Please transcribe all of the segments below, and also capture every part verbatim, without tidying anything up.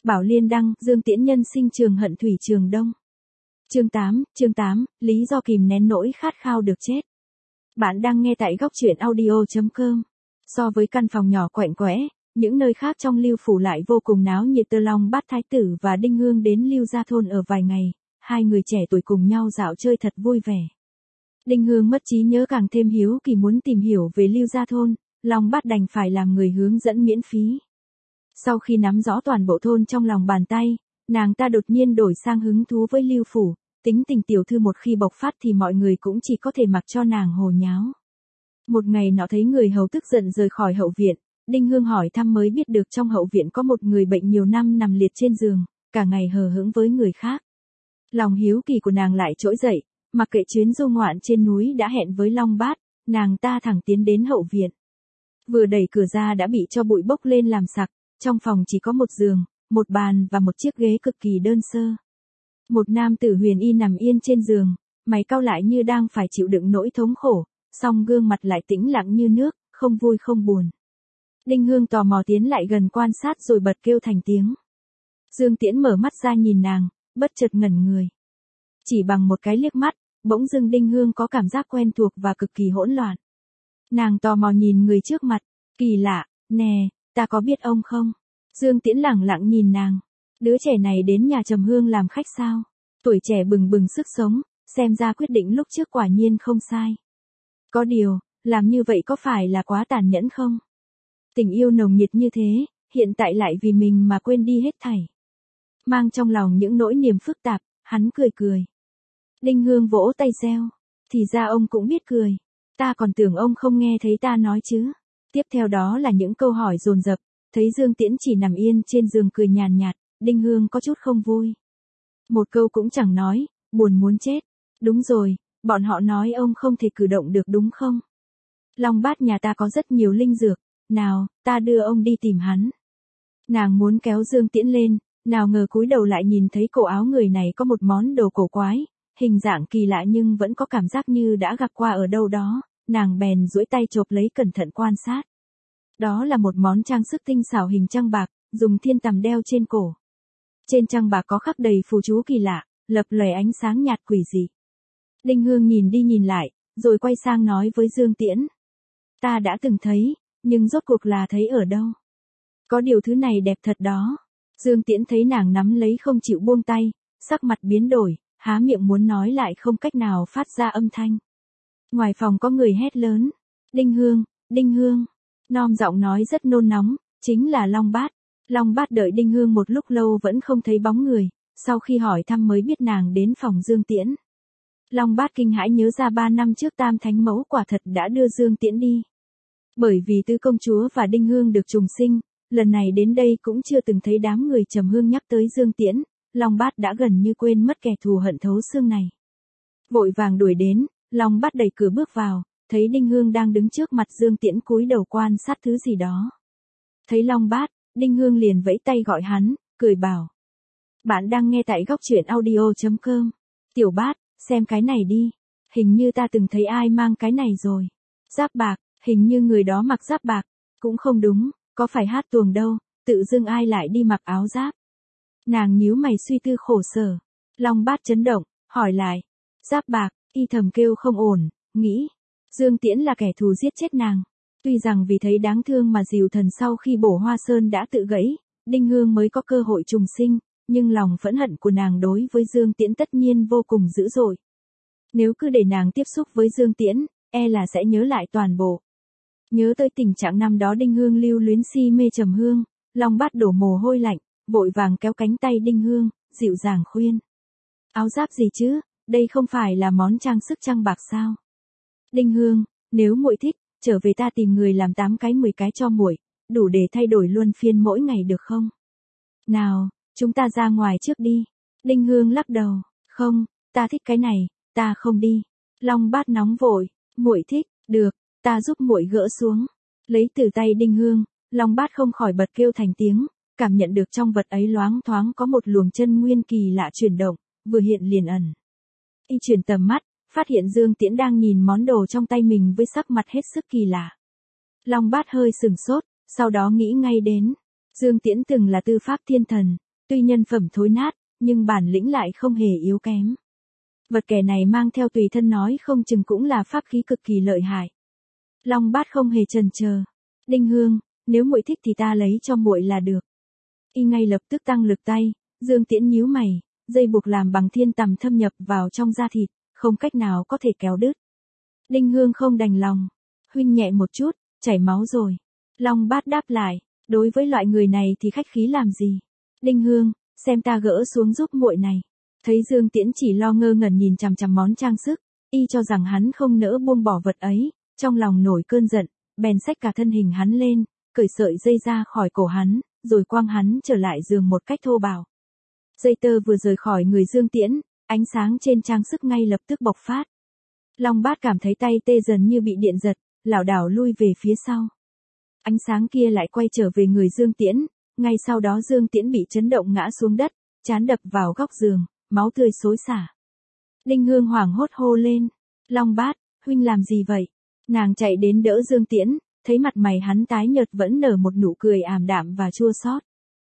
Bảo Liên đăng, Dương Tiễn nhân sinh trường hận thủy trường đông. Chương tám, chương tám, lý do kìm nén nỗi khát khao được chết. Bạn đang nghe tại góc truyện audio.com. So với căn phòng nhỏ quạnh quẽ, những nơi khác trong Lưu Phủ lại vô cùng náo nhiệt. Tơ Long Bát Thái Tử và Đinh Hương đến Lưu Gia Thôn ở vài ngày, hai người trẻ tuổi cùng nhau dạo chơi thật vui vẻ. Đinh Hương mất trí nhớ càng thêm hiếu kỳ muốn tìm hiểu về Lưu Gia Thôn, Long Bát đành phải làm người hướng dẫn miễn phí. Sau khi nắm rõ toàn bộ thôn trong lòng bàn tay, nàng ta đột nhiên đổi sang hứng thú với Lưu Phủ, tính tình tiểu thư một khi bộc phát thì mọi người cũng chỉ có thể mặc cho nàng hồ nháo. Một ngày nọ thấy người hầu tức giận rời khỏi hậu viện, Đinh Hương hỏi thăm mới biết được trong hậu viện có một người bệnh nhiều năm nằm liệt trên giường, cả ngày hờ hững với người khác. Lòng hiếu kỳ của nàng lại trỗi dậy, mặc kệ chuyến du ngoạn trên núi đã hẹn với Long Bát, nàng ta thẳng tiến đến hậu viện. Vừa đẩy cửa ra đã bị cho bụi bốc lên làm sặc, trong phòng chỉ có một giường, một bàn và một chiếc ghế cực kỳ đơn sơ. Một nam tử huyền y nằm yên trên giường, mày cau lại như đang phải chịu đựng nỗi thống khổ, song gương mặt lại tĩnh lặng như nước, không vui không buồn. Đinh Hương tò mò tiến lại gần quan sát rồi bật kêu thành tiếng. Dương Tiễn mở mắt ra nhìn nàng, bất chợt ngẩn người. Chỉ bằng một cái liếc mắt, bỗng dưng Đinh Hương có cảm giác quen thuộc và cực kỳ hỗn loạn. Nàng tò mò nhìn người trước mặt, kỳ lạ, nè, ta có biết ông không? Dương Tiễn lẳng lặng nhìn nàng. Đứa trẻ này đến nhà Trầm Hương làm khách sao? Tuổi trẻ bừng bừng sức sống, xem ra quyết định lúc trước quả nhiên không sai. Có điều, làm như vậy có phải là quá tàn nhẫn không? Tình yêu nồng nhiệt như thế, hiện tại lại vì mình mà quên đi hết thảy. Mang trong lòng những nỗi niềm phức tạp, hắn cười cười. Đinh Hương vỗ tay reo. Thì ra ông cũng biết cười. Ta còn tưởng ông không nghe thấy ta nói chứ. Tiếp theo đó là những câu hỏi dồn dập, thấy Dương Tiễn chỉ nằm yên trên giường cười nhàn nhạt, Đinh Hương có chút không vui. Một câu cũng chẳng nói, buồn muốn chết. Đúng rồi, bọn họ nói ông không thể cử động được đúng không? Long Bát nhà ta có rất nhiều linh dược, nào, ta đưa ông đi tìm hắn. Nàng muốn kéo Dương Tiễn lên, nào ngờ cúi đầu lại nhìn thấy cổ áo người này có một món đồ cổ quái, hình dạng kỳ lạ nhưng vẫn có cảm giác như đã gặp qua ở đâu đó, nàng bèn duỗi tay chộp lấy cẩn thận quan sát. Đó là một món trang sức tinh xảo hình trăng bạc, dùng thiên tằm đeo trên cổ. Trên trăng bạc có khắc đầy phù chú kỳ lạ, lập lòe ánh sáng nhạt quỷ dị. Đinh Hương nhìn đi nhìn lại, rồi quay sang nói với Dương Tiễn. Ta đã từng thấy, nhưng rốt cuộc là thấy ở đâu? Có điều thứ này đẹp thật đó. Dương Tiễn thấy nàng nắm lấy không chịu buông tay, sắc mặt biến đổi, há miệng muốn nói lại không cách nào phát ra âm thanh. Ngoài phòng có người hét lớn. Đinh Hương, Đinh Hương. Nom giọng nói rất nôn nóng, chính là Long Bát. Long Bát đợi Đinh Hương một lúc lâu vẫn không thấy bóng người, sau khi hỏi thăm mới biết nàng đến phòng Dương Tiễn. Long Bát kinh hãi nhớ ra ba năm trước Tam Thánh Mẫu quả thật đã đưa Dương Tiễn đi. Bởi vì Tứ Công Chúa và Đinh Hương được trùng sinh, lần này đến đây cũng chưa từng thấy đám người Trầm Hương nhắc tới Dương Tiễn, Long Bát đã gần như quên mất kẻ thù hận thấu xương này. Vội vàng đuổi đến, Long Bát đẩy cửa bước vào, thấy Đinh Hương đang đứng trước mặt Dương Tiễn cúi đầu quan sát thứ gì đó. Thấy Long Bát, Đinh Hương liền vẫy tay gọi hắn, cười bảo. Bạn đang nghe tại góc truyện audio.com. Tiểu Bát, xem cái này đi. Hình như ta từng thấy ai mang cái này rồi. Giáp bạc, hình như người đó mặc giáp bạc. Cũng không đúng, có phải hát tuồng đâu, tự dưng ai lại đi mặc áo giáp. Nàng nhíu mày suy tư khổ sở. Long Bát chấn động, hỏi lại. Giáp bạc, y thầm kêu không ổn, nghĩ. Dương Tiễn là kẻ thù giết chết nàng. Tuy rằng vì thấy đáng thương mà dìu thần sau khi bổ hoa sơn đã tự gãy, Đinh Hương mới có cơ hội trùng sinh, nhưng lòng phẫn hận của nàng đối với Dương Tiễn tất nhiên vô cùng dữ dội. Nếu cứ để nàng tiếp xúc với Dương Tiễn, e là sẽ nhớ lại toàn bộ. Nhớ tới tình trạng năm đó Đinh Hương lưu luyến si mê Trầm Hương, Long Bát đổ mồ hôi lạnh, vội vàng kéo cánh tay Đinh Hương, dịu dàng khuyên. Áo giáp gì chứ, đây không phải là món trang sức trăng bạc sao? Đinh Hương, nếu muội thích, trở về ta tìm người làm tám cái mười cái cho muội, đủ để thay đổi luân phiên mỗi ngày được không? Nào, chúng ta ra ngoài trước đi. Đinh Hương lắc đầu, không, ta thích cái này, ta không đi. Long Bát nóng vội, muội thích, được, ta giúp muội gỡ xuống. Lấy từ tay Đinh Hương, Long Bát không khỏi bật kêu thành tiếng, cảm nhận được trong vật ấy loáng thoáng có một luồng chân nguyên kỳ lạ chuyển động, vừa hiện liền ẩn. Y chuyển tầm mắt, phát hiện Dương Tiễn đang nhìn món đồ trong tay mình với sắc mặt hết sức kỳ lạ. Long Bát hơi sừng sốt, sau đó nghĩ ngay đến. Dương Tiễn từng là tư pháp thiên thần, Tuy nhân phẩm thối nát, nhưng bản lĩnh lại không hề yếu kém. Vật kẻ này mang theo tùy thân nói không chừng cũng là pháp khí cực kỳ lợi hại. Long Bát không hề chần chờ. Đinh Hương, nếu muội thích thì ta lấy cho muội là được. Y ngay lập tức tăng lực tay, Dương Tiễn nhíu mày, dây buộc làm bằng thiên tằm thâm nhập vào trong da thịt, không cách nào có thể kéo đứt. Đinh Hương không đành lòng, huynh nhẹ một chút, chảy máu rồi. Long Bát đáp lại, đối với loại người này thì khách khí làm gì. Đinh Hương, xem ta gỡ xuống giúp muội này. Thấy Dương Tiễn chỉ lo ngơ ngẩn nhìn chằm chằm món trang sức, y cho rằng hắn không nỡ buông bỏ vật ấy, trong lòng nổi cơn giận, bèn xách cả thân hình hắn lên, cởi sợi dây ra khỏi cổ hắn, rồi quăng hắn trở lại giường một cách thô bạo. Dây tơ vừa rời khỏi người Dương Tiễn, ánh sáng trên trang sức ngay lập tức bộc phát. Long Bát cảm thấy tay tê dần như bị điện giật, lảo đảo lui về phía sau. Ánh sáng kia lại quay trở về người Dương Tiễn, ngay sau đó Dương Tiễn bị chấn động ngã xuống đất, trán đập vào góc giường, máu tươi xối xả. Đinh Hương hoảng hốt hô lên, Long Bát, huynh làm gì vậy? Nàng chạy đến đỡ Dương Tiễn, thấy mặt mày hắn tái nhợt vẫn nở một nụ cười ảm đạm và chua xót.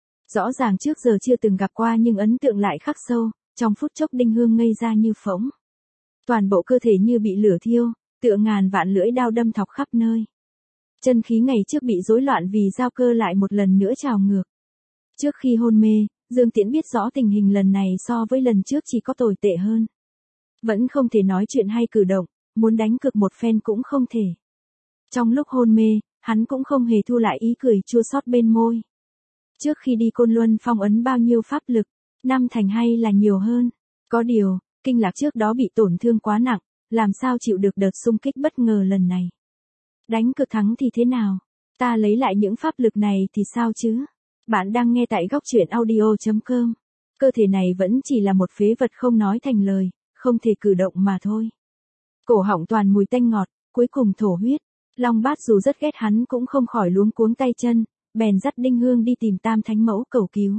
Rõ ràng trước giờ chưa từng gặp qua nhưng ấn tượng lại khắc sâu, trong phút chốc Đinh Hương ngây ra như phỗng. Toàn bộ cơ thể như bị lửa thiêu, tựa ngàn vạn lưỡi đao đâm thọc khắp nơi. Chân khí ngày trước bị rối loạn vì giao cơ lại một lần nữa trào ngược. Trước khi hôn mê, Dương Tiễn biết rõ tình hình lần này so với lần trước chỉ có tồi tệ hơn. Vẫn không thể nói chuyện hay cử động, muốn đánh cược một phen cũng không thể. Trong lúc hôn mê, hắn cũng không hề thu lại ý cười chua xót bên môi. Trước khi đi Côn Luân phong ấn bao nhiêu pháp lực, năm thành hay là nhiều hơn. Có điều, kinh lạc trước đó bị tổn thương quá nặng, làm sao chịu được đợt xung kích bất ngờ lần này. Đánh cược thắng thì thế nào? Ta lấy lại những pháp lực này thì sao chứ? Bạn đang nghe tại góc truyện audio chấm com. Cơ thể này vẫn chỉ là một phế vật không nói thành lời, không thể cử động mà thôi. Cổ họng toàn mùi tanh ngọt, cuối cùng thổ huyết. Long Bát dù rất ghét hắn cũng không khỏi luống cuống tay chân, bèn dắt Đinh Hương đi tìm Tam Thánh Mẫu cầu cứu.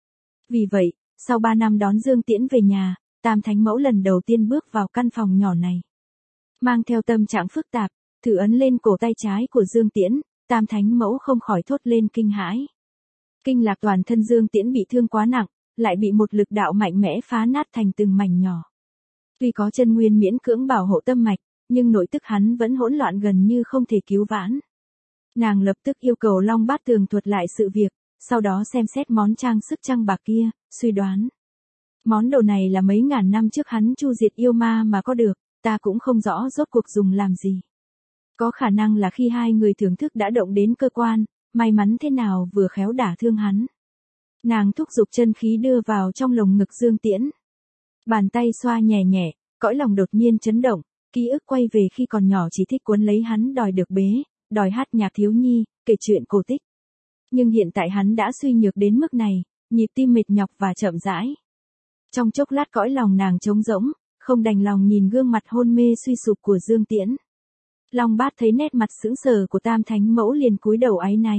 Vì vậy, sau ba năm đón Dương Tiễn về nhà, Tam Thánh Mẫu lần đầu tiên bước vào căn phòng nhỏ này. Mang theo tâm trạng phức tạp, thử ấn lên cổ tay trái của Dương Tiễn, Tam Thánh Mẫu không khỏi thốt lên kinh hãi. Kinh lạc toàn thân Dương Tiễn bị thương quá nặng, lại bị một lực đạo mạnh mẽ phá nát thành từng mảnh nhỏ. Tuy có chân nguyên miễn cưỡng bảo hộ tâm mạch, nhưng nội tức hắn vẫn hỗn loạn gần như không thể cứu vãn. Nàng lập tức yêu cầu Long Bát tường thuật lại sự việc, sau đó xem xét món trang sức trăng bạc kia, suy đoán. Món đồ này là mấy ngàn năm trước hắn chu diệt yêu ma mà có được, ta cũng không rõ rốt cuộc dùng làm gì. Có khả năng là khi hai người thưởng thức đã động đến cơ quan, may mắn thế nào vừa khéo đả thương hắn. Nàng thúc giục chân khí đưa vào trong lồng ngực Dương Tiễn. Bàn tay xoa nhẹ nhẹ, cõi lòng đột nhiên chấn động, ký ức quay về khi còn nhỏ chỉ thích cuốn lấy hắn đòi được bế, đòi hát nhạc thiếu nhi, kể chuyện cổ tích. Nhưng hiện tại hắn đã suy nhược đến mức này, nhịp tim mệt nhọc và chậm rãi. Trong chốc lát cõi lòng nàng trống rỗng, không đành lòng nhìn gương mặt hôn mê suy sụp của Dương Tiễn. Long Bát thấy nét mặt sững sờ của Tam Thánh Mẫu liền cúi đầu áy náy.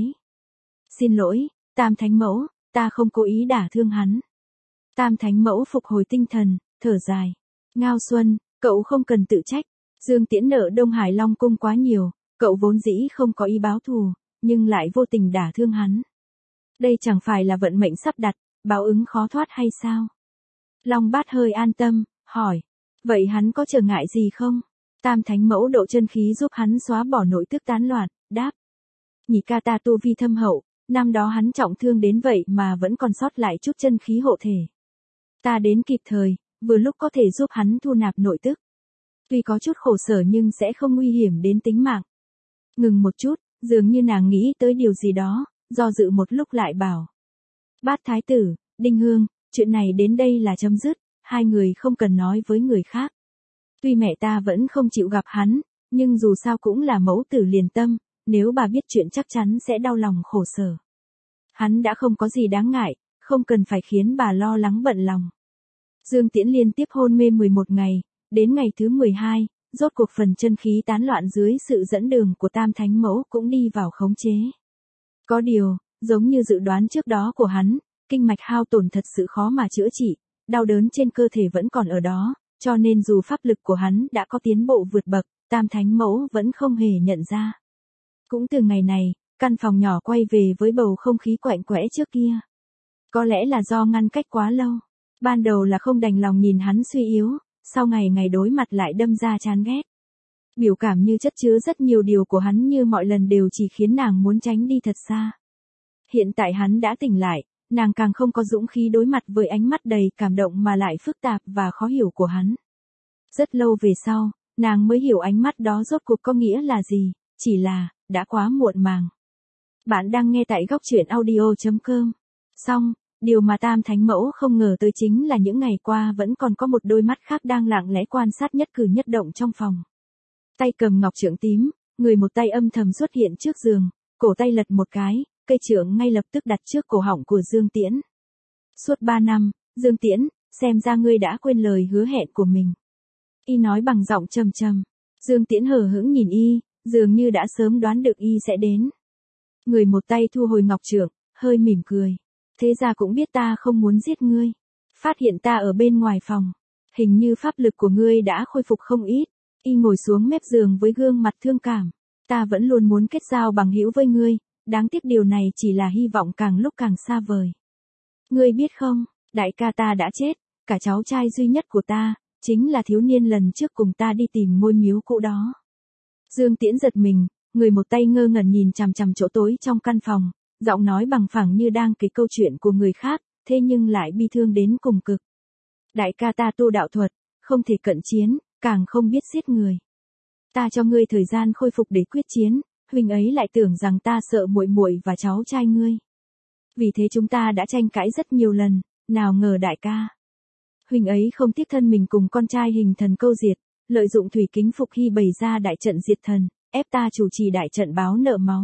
Xin lỗi, Tam Thánh Mẫu, ta không cố ý đả thương hắn. Tam Thánh Mẫu phục hồi tinh thần, thở dài. Ngao Xuân, cậu không cần tự trách. Dương Tiễn nợ Đông Hải Long Cung quá nhiều, cậu vốn dĩ không có ý báo thù, nhưng lại vô tình đả thương hắn. Đây chẳng phải là vận mệnh sắp đặt, báo ứng khó thoát hay sao? Long Bát hơi an tâm, hỏi. Vậy hắn có trở ngại gì không? Tam Thánh Mẫu độ chân khí giúp hắn xóa bỏ nội tức tán loạn, đáp. Nhị ca ta tu vi thâm hậu, năm đó hắn trọng thương đến vậy mà vẫn còn sót lại chút chân khí hộ thể. Ta đến kịp thời, vừa lúc có thể giúp hắn thu nạp nội tức. Tuy có chút khổ sở nhưng sẽ không nguy hiểm đến tính mạng. Ngừng một chút, dường như nàng nghĩ tới điều gì đó, do dự một lúc lại bảo. Bát Thái Tử, Đinh Hương, chuyện này đến đây là chấm dứt, hai người không cần nói với người khác. Tuy mẹ ta vẫn không chịu gặp hắn, nhưng dù sao cũng là mẫu tử liền tâm, nếu bà biết chuyện chắc chắn sẽ đau lòng khổ sở. Hắn đã không có gì đáng ngại, không cần phải khiến bà lo lắng bận lòng. Dương Tiễn liên tiếp hôn mê mười một ngày, đến ngày thứ mười hai, rốt cuộc phần chân khí tán loạn dưới sự dẫn đường của Tam Thánh Mẫu cũng đi vào khống chế. Có điều, giống như dự đoán trước đó của hắn, kinh mạch hao tổn thật sự khó mà chữa trị, đau đớn trên cơ thể vẫn còn ở đó, cho nên dù pháp lực của hắn đã có tiến bộ vượt bậc, Tam Thánh Mẫu vẫn không hề nhận ra. Cũng từ ngày này, căn phòng nhỏ quay về với bầu không khí quạnh quẽ trước kia. Có lẽ là do ngăn cách quá lâu. Ban đầu là không đành lòng nhìn hắn suy yếu, sau ngày ngày đối mặt lại đâm ra chán ghét. Biểu cảm như chất chứa rất nhiều điều của hắn như mọi lần đều chỉ khiến nàng muốn tránh đi thật xa. Hiện tại hắn đã tỉnh lại, nàng càng không có dũng khí đối mặt với ánh mắt đầy cảm động mà lại phức tạp và khó hiểu của hắn. Rất lâu về sau, nàng mới hiểu ánh mắt đó rốt cuộc có nghĩa là gì, chỉ là, đã quá muộn màng. Bạn đang nghe tại góc truyện audio chấm com. Xong, điều mà Tam Thánh Mẫu không ngờ tới chính là những ngày qua vẫn còn có một đôi mắt khác đang lặng lẽ quan sát nhất cử nhất động trong phòng. Tay cầm ngọc trượng tím, người một tay âm thầm xuất hiện trước giường, cổ tay lật một cái, cây trượng ngay lập tức đặt trước cổ họng của Dương Tiễn. Suốt ba năm, Dương Tiễn, xem ra ngươi đã quên lời hứa hẹn của mình. Y nói bằng giọng trầm trầm. Dương Tiễn hờ hững nhìn Y, dường như đã sớm đoán được Y sẽ đến. Người một tay thu hồi ngọc trượng, hơi mỉm cười. Thế ra cũng biết ta không muốn giết ngươi. Phát hiện ta ở bên ngoài phòng. Hình như pháp lực của ngươi đã khôi phục không ít. Y ngồi xuống mép giường với gương mặt thương cảm. Ta vẫn luôn muốn kết giao bằng hữu với ngươi, đáng tiếc điều này chỉ là hy vọng càng lúc càng xa vời. Ngươi biết không, đại ca ta đã chết, cả cháu trai duy nhất của ta, chính là thiếu niên lần trước cùng ta đi tìm ngôi miếu cũ đó. Dương Tiễn giật mình, người một tay ngơ ngẩn nhìn chằm chằm chỗ tối trong căn phòng, giọng nói bằng phẳng như đang kể câu chuyện của người khác, thế nhưng lại bi thương đến cùng cực. Đại ca ta tu đạo thuật, không thể cận chiến, càng không biết giết người. Ta cho ngươi thời gian khôi phục để quyết chiến, huynh ấy lại tưởng rằng ta sợ muội muội và cháu trai ngươi. Vì thế chúng ta đã tranh cãi rất nhiều lần, nào ngờ đại ca. Huynh ấy không tiếc thân mình cùng con trai hình thần câu diệt, lợi dụng thủy kính phục hy bày ra đại trận diệt thần, ép ta chủ trì đại trận báo nợ máu.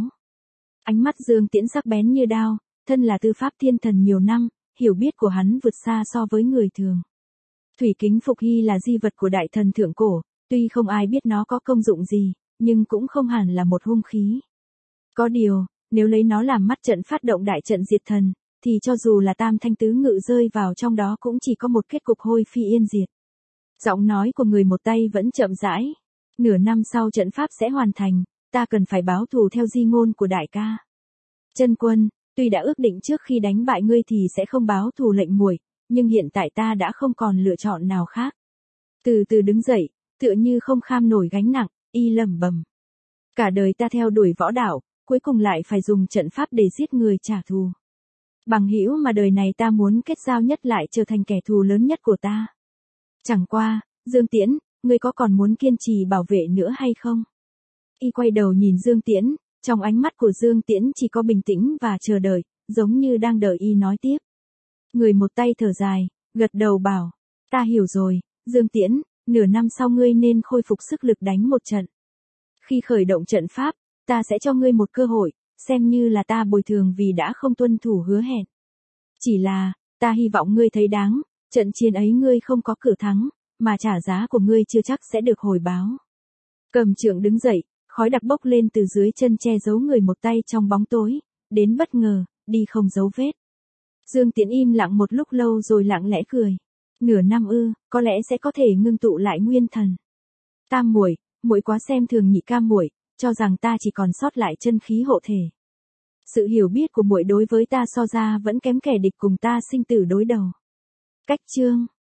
Ánh mắt Dương Tiễn sắc bén như đao, thân là tư pháp thiên thần nhiều năm, hiểu biết của hắn vượt xa so với người thường. Thủy kính phục hy là di vật của đại thần thượng cổ, tuy không ai biết nó có công dụng gì, nhưng cũng không hẳn là một hung khí. Có điều, nếu lấy nó làm mắt trận phát động đại trận diệt thần, thì cho dù là tam thanh tứ ngự rơi vào trong đó cũng chỉ có một kết cục hôi phi yên diệt. Giọng nói của người một tay vẫn chậm rãi. Nửa năm sau trận pháp sẽ hoàn thành, ta cần phải báo thù theo di ngôn của đại ca. Chân Quân, tuy đã ước định trước khi đánh bại ngươi thì sẽ không báo thù lệnh muội, nhưng hiện tại ta đã không còn lựa chọn nào khác. Từ từ đứng dậy, tựa như không kham nổi gánh nặng, Y lẩm bẩm. Cả đời ta theo đuổi võ đạo, cuối cùng lại phải dùng trận pháp để giết người trả thù. Bằng hữu mà đời này ta muốn kết giao nhất lại trở thành kẻ thù lớn nhất của ta. Chẳng qua, Dương Tiễn, ngươi có còn muốn kiên trì bảo vệ nữa hay không? Y quay đầu nhìn Dương Tiễn, trong ánh mắt của Dương Tiễn chỉ có bình tĩnh và chờ đợi, giống như đang đợi Y nói tiếp. Người một tay thở dài, gật đầu bảo, ta hiểu rồi, Dương Tiễn, nửa năm sau ngươi nên khôi phục sức lực đánh một trận. Khi khởi động trận pháp, ta sẽ cho ngươi một cơ hội, xem như là ta bồi thường vì đã không tuân thủ hứa hẹn. Chỉ là, ta hy vọng ngươi thấy đáng, trận chiến ấy ngươi không có cửa thắng, mà trả giá của ngươi chưa chắc sẽ được hồi báo. Cầm trượng đứng dậy, khói đặc bốc lên từ dưới chân che giấu người một tay trong bóng tối, đến bất ngờ, đi không dấu vết. Dương Tiễn im lặng một lúc lâu rồi lặng lẽ cười. Nửa năm ư, có lẽ sẽ có thể ngưng tụ lại nguyên thần. Tam muội, muội quá xem thường nhị ca muội, cho rằng ta chỉ còn sót lại chân khí hộ thể. Sự hiểu biết của muội đối với ta so ra vẫn kém kẻ địch cùng ta sinh tử đối đầu. Cách chương